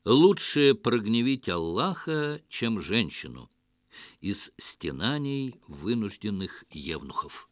Лучше прогневить Аллаха, чем женщину. Из стенаний вынужденных евнухов.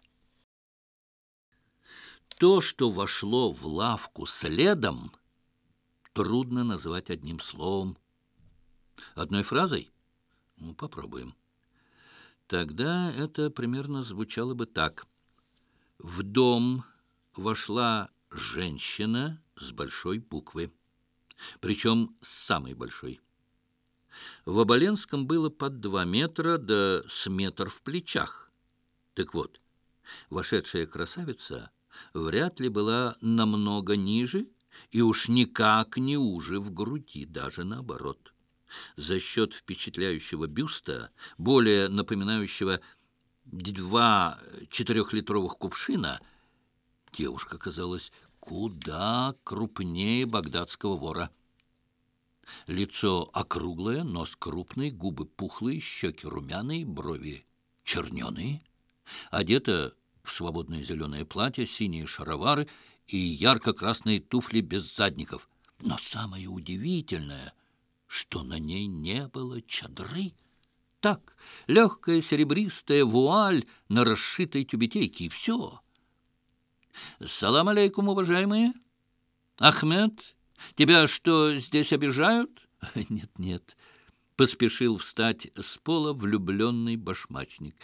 То, что вошло в лавку следом, трудно назвать одним словом. Одной фразой? Ну, попробуем. Тогда это примерно звучало бы так. В дом вошла женщина с большой буквы, причем с самой большой. В Оболенском было под 2 метра, да с метр в плечах. Так вот, вошедшая красавица вряд ли была намного ниже и уж никак не уже в груди, даже наоборот. За счет впечатляющего бюста, более напоминающего 2 4-литровых кувшина, девушка казалась куда крупнее багдадского вора. Лицо округлое, нос крупный, губы пухлые, щеки румяные, брови черненые. Одета в свободное зеленое платье, синие шаровары и ярко-красные туфли без задников. Но самое удивительное, что на ней не было чадры. Так, легкая серебристая вуаль на расшитой тюбетейке, и все. «Салам алейкум, уважаемые! Ахмед, тебя что, здесь обижают?» «Нет, нет», — поспешил встать с пола влюбленный башмачник.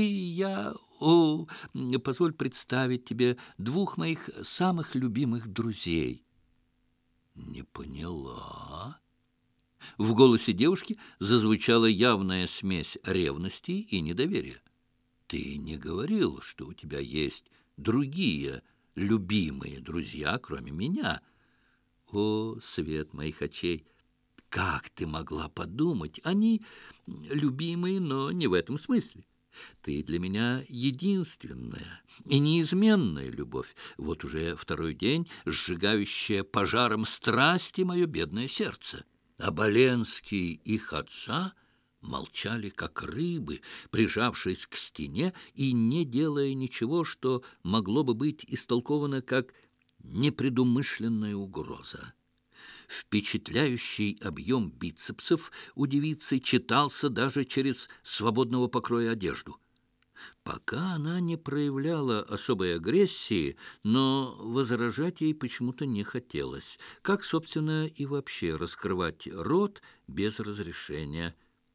Позволь представить тебе 2 моих самых любимых друзей». «Не поняла». В голосе девушки зазвучала явная смесь ревности и недоверия. «Ты не говорил, что у тебя есть другие любимые друзья, кроме меня?» «О, свет моих очей! Как ты могла подумать? Они любимые, но не в этом смысле. Ты для меня единственная и неизменная любовь. Вот уже 2-й день, сжигающая пожаром страсти мое бедное сердце». Оболенский и Хаджа молчали, как рыбы, прижавшись к стене и не делая ничего, что могло бы быть истолковано как непредумышленная угроза. Впечатляющий объем бицепсов у девицы читался даже через свободного покроя одежду. Пока она не проявляла особой агрессии, но возражать ей почему-то не хотелось, как, собственно, и вообще раскрывать рот без разрешения.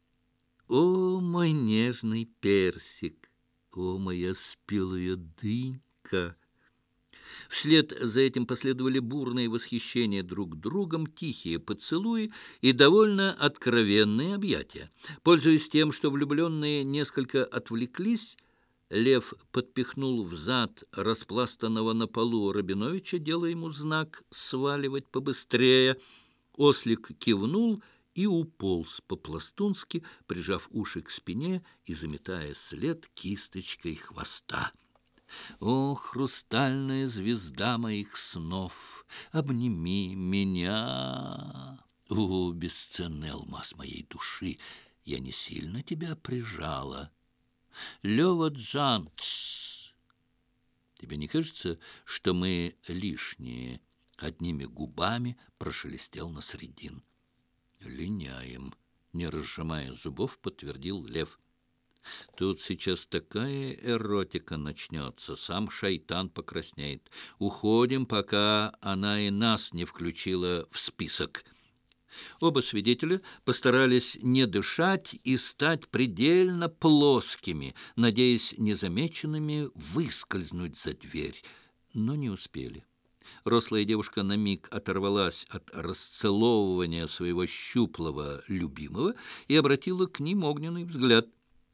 «О, мой нежный персик! О, моя спелая дынька!» Вслед за этим последовали бурные восхищения друг другом, тихие поцелуи и довольно откровенные объятия. Пользуясь тем, что влюбленные несколько отвлеклись, Лев подпихнул взад распластанного на полу Рабиновича, делая ему знак сваливать побыстрее. Ослик кивнул и уполз по-пластунски, прижав уши к спине и заметая след кисточкой хвоста. «О, хрустальная звезда моих снов, обними меня! О, бесценный алмаз моей души, я не сильно тебя прижала. Лёва Джан, тссс! Тебе не кажется, что мы лишние?» Одними губами прошелестел Насреддин. «Линяем», — не разжимая зубов, подтвердил Лев. «Тут сейчас такая эротика начнется, сам шайтан покраснеет. Уходим, пока она и нас не включила в список». Оба свидетеля постарались не дышать и стать предельно плоскими, надеясь незамеченными выскользнуть за дверь, но не успели. Рослая девушка на миг оторвалась от расцеловывания своего щуплого любимого и обратила к ним огненный взгляд.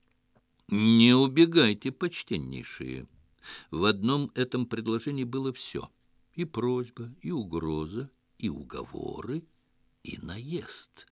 «Не убегайте, почтеннейшие». В одном этом предложении было все: и просьба, и угроза, и уговоры, и наезд.